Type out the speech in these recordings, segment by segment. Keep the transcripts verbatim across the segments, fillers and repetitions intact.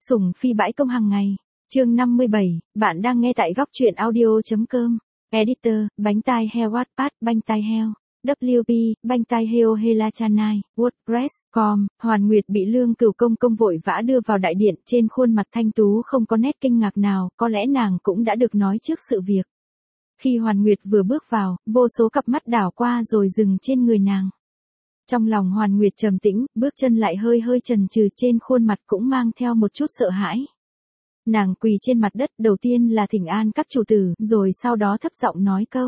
Sủng phi bãi công hàng ngày. Chương năm mươi bảy, bạn đang nghe tại góc truyện audio.com. Editor, bánh tai heo Wattpad, bánh tai heo. vê kép pê, bánh tai heo Helachanai, WordPress, com, Hoàn Nguyệt bị Lương Cửu Công công vội vã đưa vào đại điện, trên khuôn mặt thanh tú không có nét kinh ngạc nào, có lẽ nàng cũng đã được nói trước sự việc. Khi Hoàn Nguyệt vừa bước vào, vô số cặp mắt đảo qua rồi dừng trên người nàng. Trong lòng Hoàn Nguyệt trầm tĩnh, bước chân lại hơi hơi chần chừ, trên khuôn mặt cũng mang theo một chút sợ hãi. Nàng quỳ trên mặt đất, đầu tiên là thỉnh an các chủ tử, rồi sau đó thấp giọng nói câu.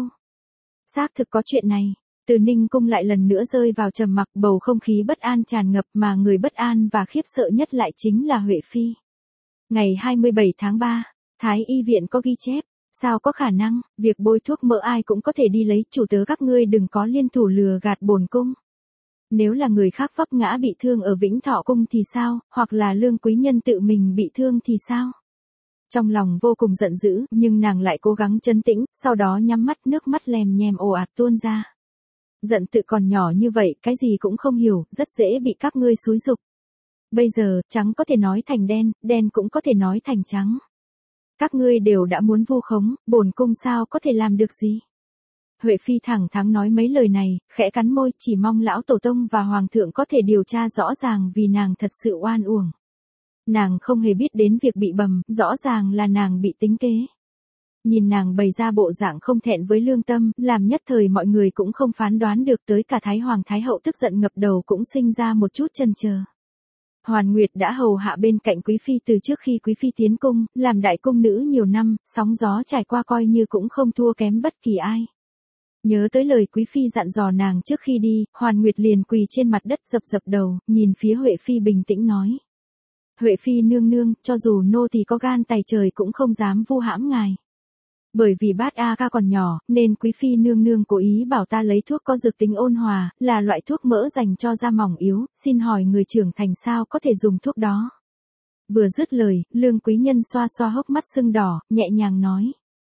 Xác thực có chuyện này. Từ Ninh cung lại lần nữa rơi vào trầm mặc, bầu không khí bất an tràn ngập, mà người bất an và khiếp sợ nhất lại chính là Huệ Phi. Ngày hai mươi bảy tháng ba, Thái y viện có ghi chép. Sao có khả năng, việc bôi thuốc mỡ ai cũng có thể đi lấy, chủ tớ các ngươi đừng có liên thủ lừa gạt bổn cung. Nếu là người khác vấp ngã bị thương ở Vĩnh Thọ cung thì sao, hoặc là Lương quý nhân tự mình bị thương thì sao? Trong lòng vô cùng giận dữ, nhưng nàng lại cố gắng trấn tĩnh, sau đó nhắm mắt, nước mắt lèm nhèm ồ ạt tuôn ra. Giận tự còn nhỏ như vậy, cái gì cũng không hiểu, rất dễ bị các ngươi xúi giục. Bây giờ, trắng có thể nói thành đen, đen cũng có thể nói thành trắng. Các ngươi đều đã muốn vu khống, bổn cung sao có thể làm được gì? Huệ Phi thẳng thắn nói mấy lời này, khẽ cắn môi, chỉ mong lão tổ tông và hoàng thượng có thể điều tra rõ ràng vì nàng thật sự oan uổng. Nàng không hề biết đến việc bị bầm, rõ ràng là nàng bị tính kế. Nhìn nàng bày ra bộ dạng không thẹn với lương tâm, làm nhất thời mọi người cũng không phán đoán được, tới cả Thái Hoàng Thái Hậu tức giận ngập đầu cũng sinh ra một chút chần chờ. Hoàn Nguyệt đã hầu hạ bên cạnh Quý Phi từ trước khi Quý Phi tiến cung, làm đại cung nữ nhiều năm, sóng gió trải qua coi như cũng không thua kém bất kỳ ai. Nhớ tới lời Quý Phi dặn dò nàng trước khi đi, Hoàn Nguyệt liền quỳ trên mặt đất dập dập đầu, nhìn phía Huệ Phi bình tĩnh nói. Huệ Phi nương nương, cho dù nô thì có gan tày trời cũng không dám vu hãm ngài. Bởi vì bát A ca còn nhỏ, nên Quý Phi nương nương cố ý bảo ta lấy thuốc có dược tính ôn hòa, là loại thuốc mỡ dành cho da mỏng yếu, xin hỏi người trưởng thành sao có thể dùng thuốc đó. Vừa dứt lời, Lương quý nhân xoa xoa hốc mắt sưng đỏ, nhẹ nhàng nói.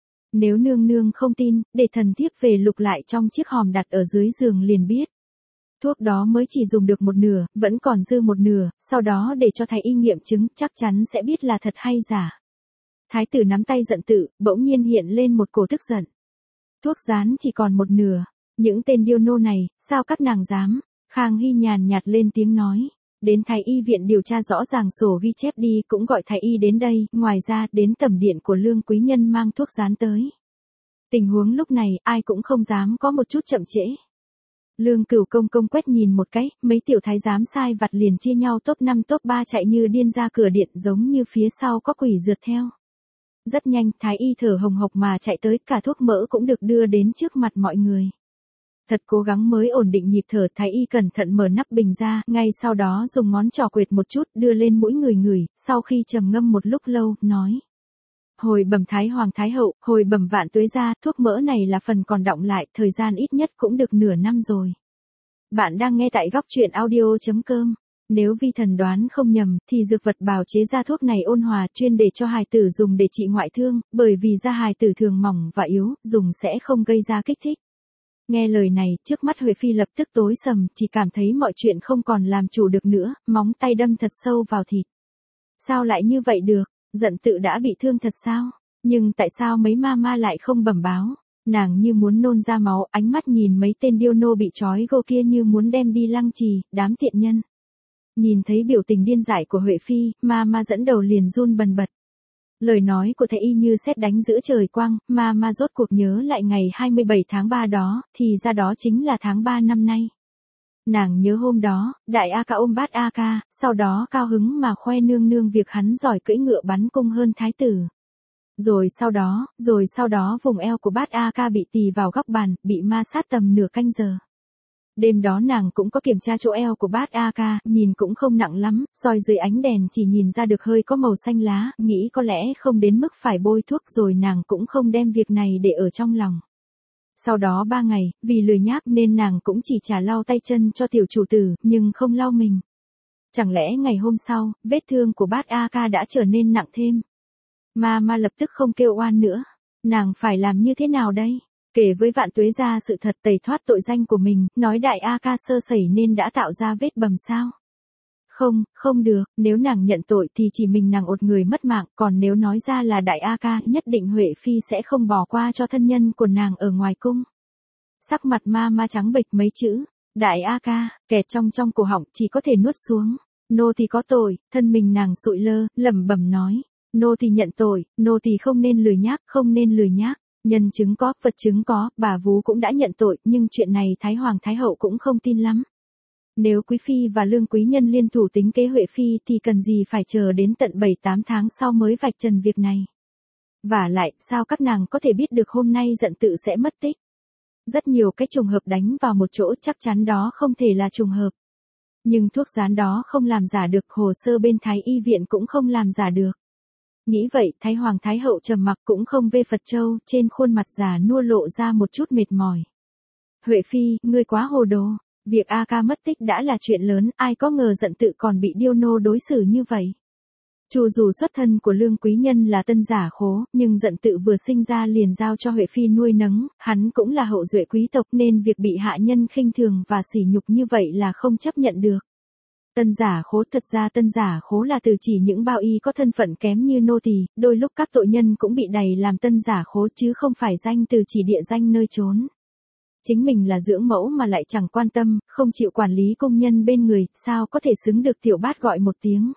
Nếu nương nương không tin, để thần thiếp về lục lại trong chiếc hòm đặt ở dưới giường liền biết. Thuốc đó mới chỉ dùng được một nửa, vẫn còn dư một nửa, sau đó để cho thái y nghiệm chứng, chắc chắn sẽ biết là thật hay giả. Thái tử nắm tay giận tự, bỗng nhiên hiện lên một cổ tức giận. Thuốc rán chỉ còn một nửa, những tên điêu nô này, sao các nàng dám? Khang Hy nhàn nhạt lên tiếng nói. Đến thái y viện điều tra rõ ràng sổ ghi chép đi, cũng gọi thái y đến đây, ngoài ra đến tẩm điện của Lương quý nhân mang thuốc rán tới. Tình huống lúc này, ai cũng không dám có một chút chậm trễ. Lương Cửu Công công quét nhìn một cái, mấy tiểu thái giám sai vặt liền chia nhau top năm top ba chạy như điên ra cửa điện, giống như phía sau có quỷ rượt theo. Rất nhanh, thái y thở hồng hộc mà chạy tới, cả thuốc mỡ cũng được đưa đến trước mặt mọi người. Thật cố gắng mới ổn định nhịp thở, thái y cẩn thận mở nắp bình ra, ngay sau đó dùng ngón trỏ quệt một chút, đưa lên mũi người người, sau khi trầm ngâm một lúc lâu, nói. Hồi bẩm Thái Hoàng Thái Hậu, hồi bẩm Vạn Tuế gia, thuốc mỡ này là phần còn đọng lại, thời gian ít nhất cũng được nửa năm rồi. Bạn đang nghe tại góc truyện audio.com. Nếu vi thần đoán không nhầm, thì dược vật bào chế ra thuốc này ôn hòa, chuyên để cho hài tử dùng để trị ngoại thương, bởi vì da hài tử thường mỏng và yếu, dùng sẽ không gây ra kích thích. Nghe lời này, trước mắt Huệ Phi lập tức tối sầm, chỉ cảm thấy mọi chuyện không còn làm chủ được nữa, móng tay đâm thật sâu vào thịt. Sao lại như vậy được? Giận tự đã bị thương thật sao? Nhưng tại sao mấy ma ma lại không bẩm báo? Nàng như muốn nôn ra máu, ánh mắt nhìn mấy tên điêu nô bị trói gô kia như muốn đem đi lăng trì, đám tiện nhân. Nhìn thấy biểu tình điên dại của Huệ Phi, ma ma dẫn đầu liền run bần bật. Lời nói của thầy y như sét đánh giữa trời quang, ma ma rốt cuộc nhớ lại ngày hai mươi bảy tháng ba đó, thì ra đó chính là tháng ba năm nay. Nàng nhớ hôm đó, đại A ca ôm bát A ca, sau đó cao hứng mà khoe nương nương việc hắn giỏi cưỡi ngựa bắn cung hơn thái tử. Rồi sau đó, rồi sau đó vùng eo của bát A ca bị tì vào góc bàn, bị ma sát tầm nửa canh giờ. Đêm đó nàng cũng có kiểm tra chỗ eo của bát A ca, nhìn cũng không nặng lắm, soi dưới ánh đèn chỉ nhìn ra được hơi có màu xanh lá, nghĩ có lẽ không đến mức phải bôi thuốc, rồi nàng cũng không đem việc này để ở trong lòng. Sau đó ba ngày, vì lười nhác nên nàng cũng chỉ trả lau tay chân cho tiểu chủ tử, nhưng không lau mình. Chẳng lẽ ngày hôm sau, vết thương của bát A ca đã trở nên nặng thêm? Ma ma lập tức không kêu oan nữa. Nàng phải làm như thế nào đây? Kể với Vạn Tuế gia sự thật, tẩy thoát tội danh của mình, nói đại A ca sơ sẩy nên đã tạo ra vết bầm sao? Không, không được, nếu nàng nhận tội thì chỉ mình nàng một người mất mạng, còn nếu nói ra là đại A ca, nhất định Huệ Phi sẽ không bỏ qua cho thân nhân của nàng ở ngoài cung. Sắc mặt ma ma trắng bệch mấy chữ, đại A ca, kẹt trong trong cổ họng chỉ có thể nuốt xuống. Nô thì có tội, thân mình nàng sụi lơ, lẩm bẩm nói. Nô thì nhận tội, nô thì không nên lười nhác, không nên lười nhác. Nhân chứng có, vật chứng có, bà vú cũng đã nhận tội, nhưng chuyện này Thái Hoàng Thái Hậu cũng không tin lắm. Nếu Quý Phi và Lương Quý Nhân liên thủ tính kế Huệ Phi thì cần gì phải chờ đến tận bảy tám tháng sau mới vạch trần việc này. Vả lại, sao các nàng có thể biết được hôm nay giận tự sẽ mất tích? Rất nhiều cái trùng hợp đánh vào một chỗ, chắc chắn đó không thể là trùng hợp. Nhưng thuốc dán đó không làm giả được, hồ sơ bên Thái Y viện cũng không làm giả được. Nghĩ vậy, Thái Hoàng Thái Hậu trầm mặc cũng không vê Phật châu, trên khuôn mặt già nua lộ ra một chút mệt mỏi. Huệ Phi, ngươi quá hồ đồ. Việc A ca mất tích đã là chuyện lớn, ai có ngờ giận tự còn bị điêu nô đối xử như vậy. Chu dù xuất thân của Lương Quý Nhân là tân giả khố, nhưng giận tự vừa sinh ra liền giao cho Huệ Phi nuôi nấng, hắn cũng là hậu duệ quý tộc nên việc bị hạ nhân khinh thường và sỉ nhục như vậy là không chấp nhận được. Tân giả khố, thật ra tân giả khố là từ chỉ những bao y có thân phận kém như nô tỳ, đôi lúc các tội nhân cũng bị đày làm tân giả khố chứ không phải danh từ chỉ địa danh nơi trốn. Chính mình là dưỡng mẫu mà lại chẳng quan tâm, không chịu quản lý công nhân bên người, sao có thể xứng được tiểu bát gọi một tiếng.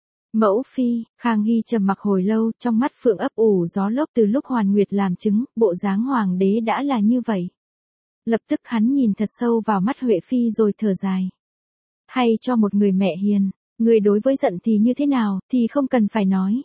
Mẫu phi, Khang Hy trầm mặc hồi lâu, trong mắt phượng ấp ủ gió lốc từ lúc Hoàn Nguyệt làm chứng, bộ dáng hoàng đế đã là như vậy. Lập tức hắn nhìn thật sâu vào mắt Huệ Phi rồi thở dài. Hay cho một người mẹ hiền, người đối với giận thì như thế nào, thì không cần phải nói.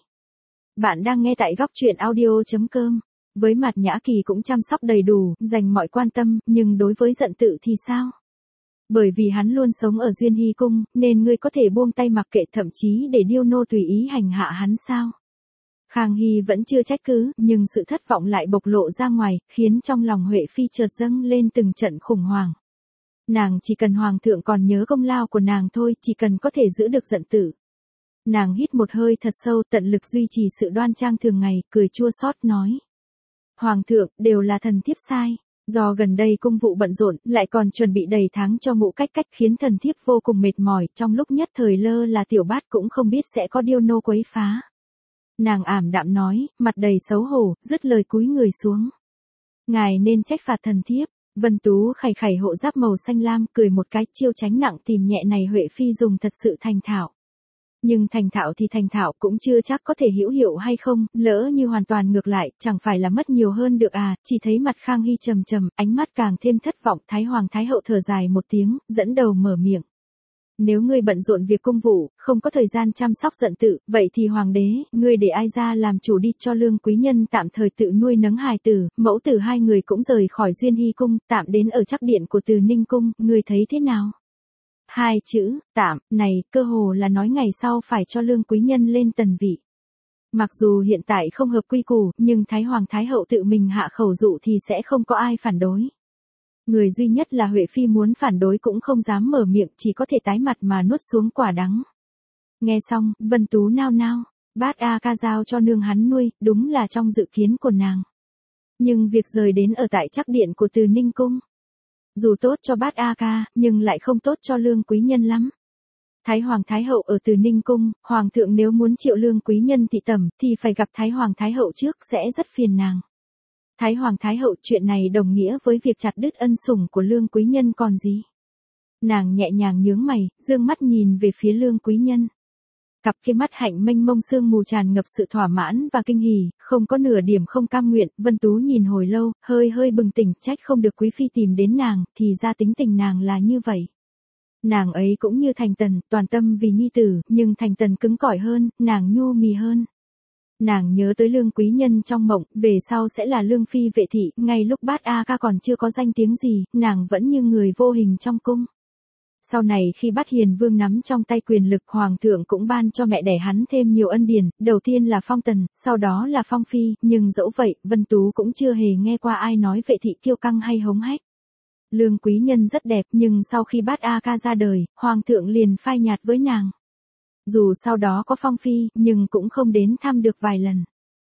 Bạn đang nghe tại góc truyện audio chấm com. Với Mạt Nhã Kỳ cũng chăm sóc đầy đủ, dành mọi quan tâm, nhưng đối với giận tự thì sao? Bởi vì hắn luôn sống ở Duyên Hy Cung, nên ngươi có thể buông tay mặc kệ thậm chí để điêu nô tùy ý hành hạ hắn sao? Khang Hy vẫn chưa trách cứ, nhưng sự thất vọng lại bộc lộ ra ngoài, khiến trong lòng Huệ Phi chợt dâng lên từng trận khủng hoảng. Nàng chỉ cần Hoàng thượng còn nhớ công lao của nàng thôi, chỉ cần có thể giữ được giận tự. Nàng hít một hơi thật sâu, tận lực duy trì sự đoan trang thường ngày, cười chua xót nói. Hoàng thượng, đều là thần thiếp sai. Do gần đây cung vụ bận rộn, lại còn chuẩn bị đầy tháng cho ngũ cách cách khiến thần thiếp vô cùng mệt mỏi, trong lúc nhất thời lơ là tiểu bát cũng không biết sẽ có điêu nô quấy phá. Nàng ảm đạm nói, mặt đầy xấu hổ, dứt lời cúi người xuống. Ngài nên trách phạt thần thiếp. Vân Tú khẩy khẩy hộ giáp màu xanh lam, cười một cái, chiêu tránh nặng tìm nhẹ này Huệ Phi dùng thật sự thành thạo. Nhưng thành thạo thì thành thạo cũng chưa chắc có thể hữu hiệu hay không, lỡ như hoàn toàn ngược lại, chẳng phải là mất nhiều hơn được à, chỉ thấy mặt Khang Hy trầm trầm, ánh mắt càng thêm thất vọng, Thái Hoàng Thái Hậu thở dài một tiếng, dẫn đầu mở miệng. Nếu ngươi bận rộn việc công vụ, không có thời gian chăm sóc giận tự, vậy thì Hoàng đế, ngươi để ai ra làm chủ đi cho Lương Quý Nhân tạm thời tự nuôi nấng hài tử, mẫu tử hai người cũng rời khỏi Duyên Hy Cung, tạm đến ở chắc điện của Từ Ninh Cung, ngươi thấy thế nào? Hai chữ, tạm, này, cơ hồ là nói ngày sau phải cho Lương Quý Nhân lên tần vị. Mặc dù hiện tại không hợp quy củ, nhưng Thái Hoàng Thái Hậu tự mình hạ khẩu dụ thì sẽ không có ai phản đối. Người duy nhất là Huệ Phi muốn phản đối cũng không dám mở miệng, chỉ có thể tái mặt mà nuốt xuống quả đắng. Nghe xong, Vân Tú nao nao, bát A ca giao cho nương hắn nuôi, đúng là trong dự kiến của nàng. Nhưng việc rời đến ở tại chắc điện của Từ Ninh Cung. Dù tốt cho bát A ca, nhưng lại không tốt cho Lương Quý Nhân lắm. Thái Hoàng Thái Hậu ở Từ Ninh Cung, Hoàng thượng nếu muốn triệu Lương Quý Nhân thị tẩm, thì phải gặp Thái Hoàng Thái Hậu trước sẽ rất phiền nàng. Thái Hoàng Thái Hậu chuyện này đồng nghĩa với việc chặt đứt ân sủng của Lương Quý Nhân còn gì. Nàng nhẹ nhàng nhướng mày, dương mắt nhìn về phía Lương Quý Nhân. Cặp kia mắt hạnh mênh mông sương mù tràn ngập sự thỏa mãn và kinh hỉ, không có nửa điểm không cam nguyện, Vân Tú nhìn hồi lâu, hơi hơi bừng tỉnh, trách không được Quý Phi tìm đến nàng, thì ra tính tình nàng là như vậy. Nàng ấy cũng như Thành Tần, toàn tâm vì nhi tử, nhưng Thành Tần cứng cỏi hơn, nàng nhu mì hơn. Nàng nhớ tới Lương Quý Nhân trong mộng, về sau sẽ là Lương Phi vệ thị, ngay lúc bát A ca còn chưa có danh tiếng gì, nàng vẫn như người vô hình trong cung. Sau này khi Bát Hiền Vương nắm trong tay quyền lực, Hoàng thượng cũng ban cho mẹ đẻ hắn thêm nhiều ân điển, đầu tiên là phong tần, sau đó là phong phi, nhưng dẫu vậy, Vân Tú cũng chưa hề nghe qua ai nói vệ thị kiêu căng hay hống hách. Lương Quý Nhân rất đẹp, nhưng sau khi bát A ca ra đời, Hoàng thượng liền phai nhạt với nàng. Dù sau đó có phong phi, nhưng cũng không đến thăm được vài lần.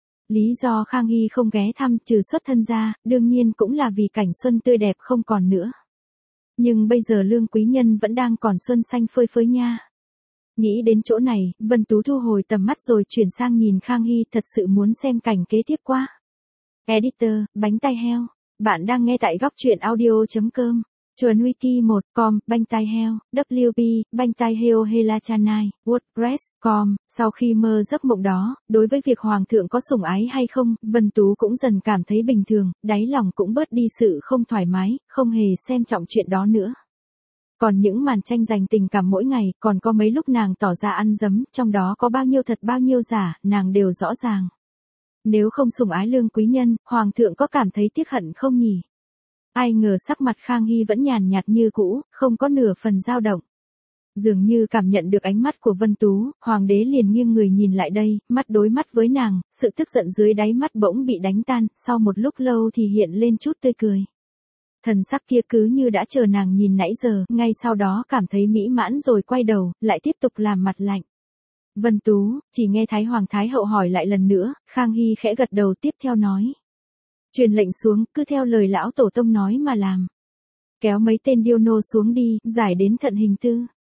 Lý do Khang Hy không ghé thăm trừ xuất thân ra, đương nhiên cũng là vì cảnh xuân tươi đẹp không còn nữa. Nhưng bây giờ Lương Quý Nhân vẫn đang còn xuân xanh phơi phới nha. Nghĩ đến chỗ này, Vân Tú thu hồi tầm mắt rồi chuyển sang nhìn Khang Hy, thật sự muốn xem cảnh kế tiếp quá. Editor, bánh tai heo. Bạn đang nghe tại góc truyện audio.com. Chuẩn wiki một com, bánh tai heo, vê kép, bánh tai heo Hela Chanai, WordPress, com. Sau khi mơ giấc mộng đó, đối với việc hoàng thượng có sủng ái hay không, Vân Tú cũng dần cảm thấy bình thường, đáy lòng cũng bớt đi sự không thoải mái, không hề xem trọng chuyện đó nữa. Còn những màn tranh giành tình cảm mỗi ngày, còn có mấy lúc nàng tỏ ra ăn dấm, trong đó có bao nhiêu thật bao nhiêu giả, nàng đều rõ ràng. Nếu không sủng ái Lương quý nhân, hoàng thượng có cảm thấy tiếc hận không nhỉ? Ai ngờ sắc mặt Khang Hy vẫn nhàn nhạt như cũ, không có nửa phần dao động. Dường như cảm nhận được ánh mắt của Vân Tú, hoàng đế liền nghiêng người nhìn lại đây, mắt đối mắt với nàng, sự tức giận dưới đáy mắt bỗng bị đánh tan, sau một lúc lâu thì hiện lên chút tươi cười. Thần sắc kia cứ như đã chờ nàng nhìn nãy giờ, ngay sau đó cảm thấy mỹ mãn rồi quay đầu, lại tiếp tục làm mặt lạnh. Vân Tú, chỉ nghe Thái Hoàng Thái Hậu hỏi lại lần nữa, Khang Hy khẽ gật đầu tiếp theo nói. Truyền lệnh xuống, cứ theo lời lão tổ tông nói mà làm. Kéo mấy tên điêu nô xuống đi, giải đến thận hình tư.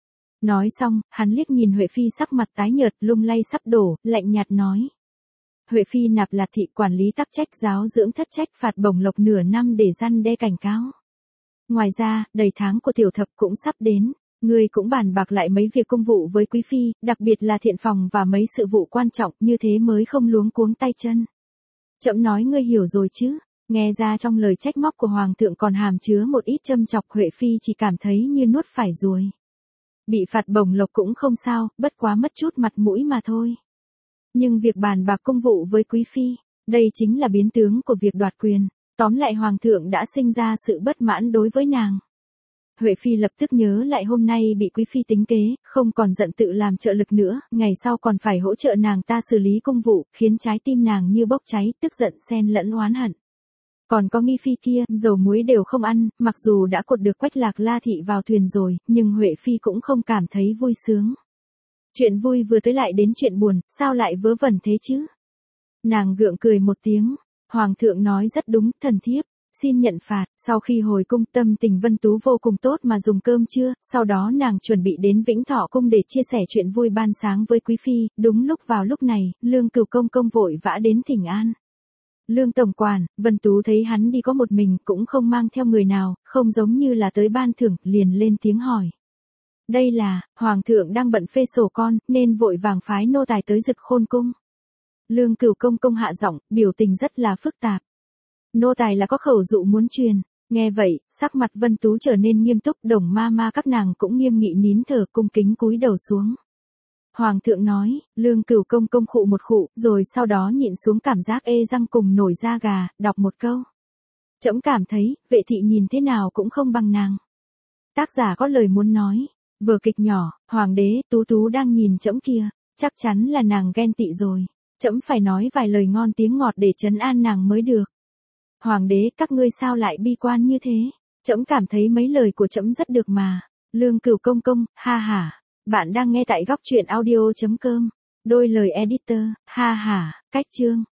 Nói xong, hắn liếc nhìn Huệ Phi sắc mặt tái nhợt, lung lay sắp đổ, lạnh nhạt nói. Huệ Phi nạp Lạt thị quản lý tắc trách giáo dưỡng thất trách phạt bổng lộc nửa năm để răn đe cảnh cáo. Ngoài ra, đầy tháng của tiểu thập cũng sắp đến. Ngươi cũng bàn bạc lại mấy việc công vụ với quý phi, đặc biệt là thiện phòng và mấy sự vụ quan trọng, như thế mới không luống cuống tay chân. Trẫm nói ngươi hiểu rồi chứ? Nghe ra trong lời trách móc của hoàng thượng còn hàm chứa một ít châm chọc, Huệ Phi chỉ cảm thấy như nuốt phải ruồi. Bị phạt bổng lộc cũng không sao, bất quá mất chút mặt mũi mà thôi. Nhưng việc bàn bạc công vụ với quý phi, đây chính là biến tướng của việc đoạt quyền. Tóm lại hoàng thượng đã sinh ra sự bất mãn đối với nàng. Huệ Phi lập tức nhớ lại hôm nay bị quý phi tính kế, không còn giận tự làm trợ lực nữa, ngày sau còn phải hỗ trợ nàng ta xử lý công vụ, khiến trái tim nàng như bốc cháy, tức giận xen lẫn oán hận. Còn có Nghi Phi kia, dầu muối đều không ăn, mặc dù đã cột được Quách Lạc La thị vào thuyền rồi, nhưng Huệ Phi cũng không cảm thấy vui sướng. Chuyện vui vừa tới lại đến chuyện buồn, sao lại vớ vẩn thế chứ? Nàng gượng cười một tiếng, hoàng thượng nói rất đúng, thần thiếp xin nhận phạt. Sau khi hồi cung, tâm tình Vân Tú vô cùng tốt mà dùng cơm trưa, sau đó nàng chuẩn bị đến Vĩnh Thọ cung để chia sẻ chuyện vui ban sáng với quý phi. Đúng lúc vào lúc này, Lương Cửu công công vội vã đến thỉnh an. Lương tổng quản, Vân Tú thấy hắn đi có một mình, cũng không mang theo người nào, không giống như là tới ban thưởng, liền lên tiếng hỏi. Đây là, hoàng thượng đang bận phê sổ con, nên vội vàng phái nô tài tới Dực Khôn cung. Lương Cửu công công hạ giọng, biểu tình rất là phức tạp. Nô tài là có khẩu dụ muốn truyền. Nghe vậy, sắc mặt Vân Tú trở nên nghiêm túc, Đồng ma ma các nàng cũng nghiêm nghị nín thở, cung kính cúi đầu xuống. Hoàng thượng nói, Lương Cửu công công khụ một khụ, rồi sau đó nhịn xuống cảm giác ê răng cùng nổi da gà, đọc một câu. Trẫm cảm thấy, vệ thị nhìn thế nào cũng không bằng nàng. Tác giả có lời muốn nói. Vở kịch nhỏ, hoàng đế, Tú Tú đang nhìn trẫm kìa, chắc chắn là nàng ghen tị rồi. Trẫm phải nói vài lời ngon tiếng ngọt để trấn an nàng mới được. Hoàng đế, các ngươi sao lại bi quan như thế? Trẫm cảm thấy mấy lời của trẫm rất được mà. Lương Cửu công công, ha ha. Bạn đang nghe tại góc truyện audio chấm com. Đôi lời editor, ha ha, cách chương.